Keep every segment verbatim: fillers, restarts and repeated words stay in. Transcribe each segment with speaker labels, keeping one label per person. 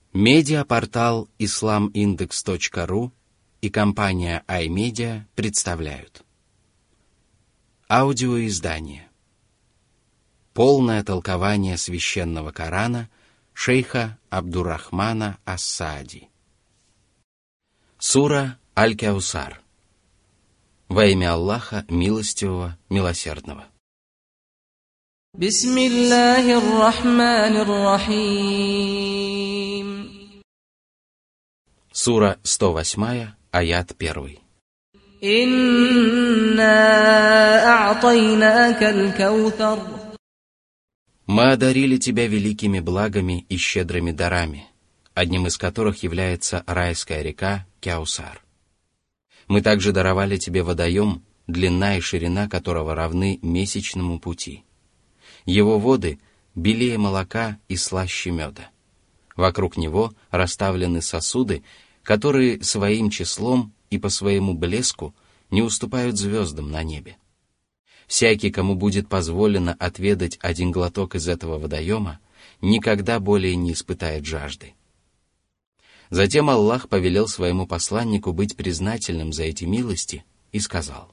Speaker 1: Медиапортал ислам индекс точка ру и компания iMedia представляют аудиоиздание «Полное толкование священного Корана» шейха Абдуррахмана ас-Саади. Сура Аль-Кяусар. Во имя Аллаха Милостивого, Милосердного.
Speaker 2: Бисмиллахир рахманир рахим.
Speaker 1: Сура сто восемь, аят один.
Speaker 2: Инна а'тайнакаль каутар.
Speaker 1: Мы одарили тебя великими благами и щедрыми дарами, одним из которых является райская река Кяусар. Мы также даровали тебе водоем, длина и ширина которого равны месячному пути. Его воды белее молока и слаще меда. Вокруг него расставлены сосуды, которые своим числом и по своему блеску не уступают звездам на небе. Всякий, кому будет позволено отведать один глоток из этого водоема, никогда более не испытает жажды. Затем Аллах повелел своему посланнику быть признательным за эти милости и сказал: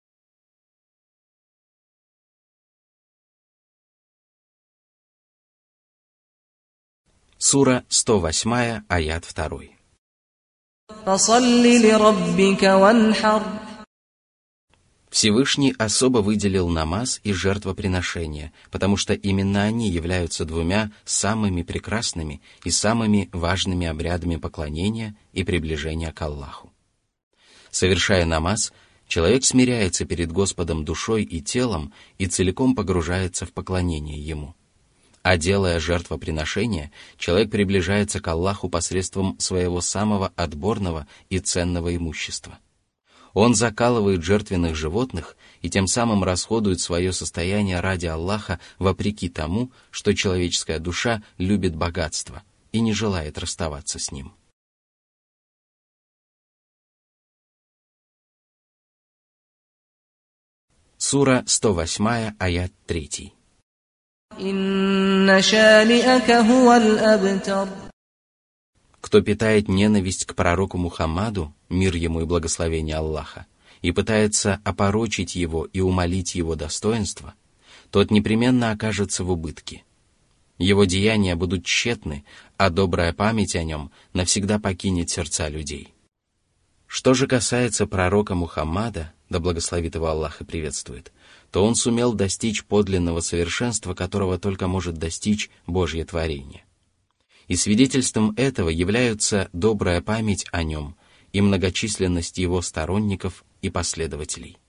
Speaker 1: Сура сто восемь, аят два.
Speaker 2: Фасалли лираббика ванхар.
Speaker 1: Всевышний особо выделил намаз и жертвоприношения, потому что именно они являются двумя самыми прекрасными и самыми важными обрядами поклонения и приближения к Аллаху. Совершая намаз, человек смиряется перед Господом душой и телом и целиком погружается в поклонение Ему. А делая жертвоприношение, человек приближается к Аллаху посредством своего самого отборного и ценного имущества. Он закалывает жертвенных животных и тем самым расходует свое состояние ради Аллаха, вопреки тому, что человеческая душа любит богатство и не желает расставаться с ним. Сура сто восемь, аят три.
Speaker 2: Инна шани'ака хуваль абтар.
Speaker 1: Кто питает ненависть к пророку Мухаммаду, мир ему и благословение Аллаха, и пытается опорочить его и умалить его достоинство, тот непременно окажется в убытке. Его деяния будут тщетны, а добрая память о нем навсегда покинет сердца людей. Что же касается пророка Мухаммада, да благословит его Аллах и приветствует, то он сумел достичь подлинного совершенства, которого только может достичь Божье творение. И свидетельством этого являются добрая память о нем и многочисленность его сторонников и последователей.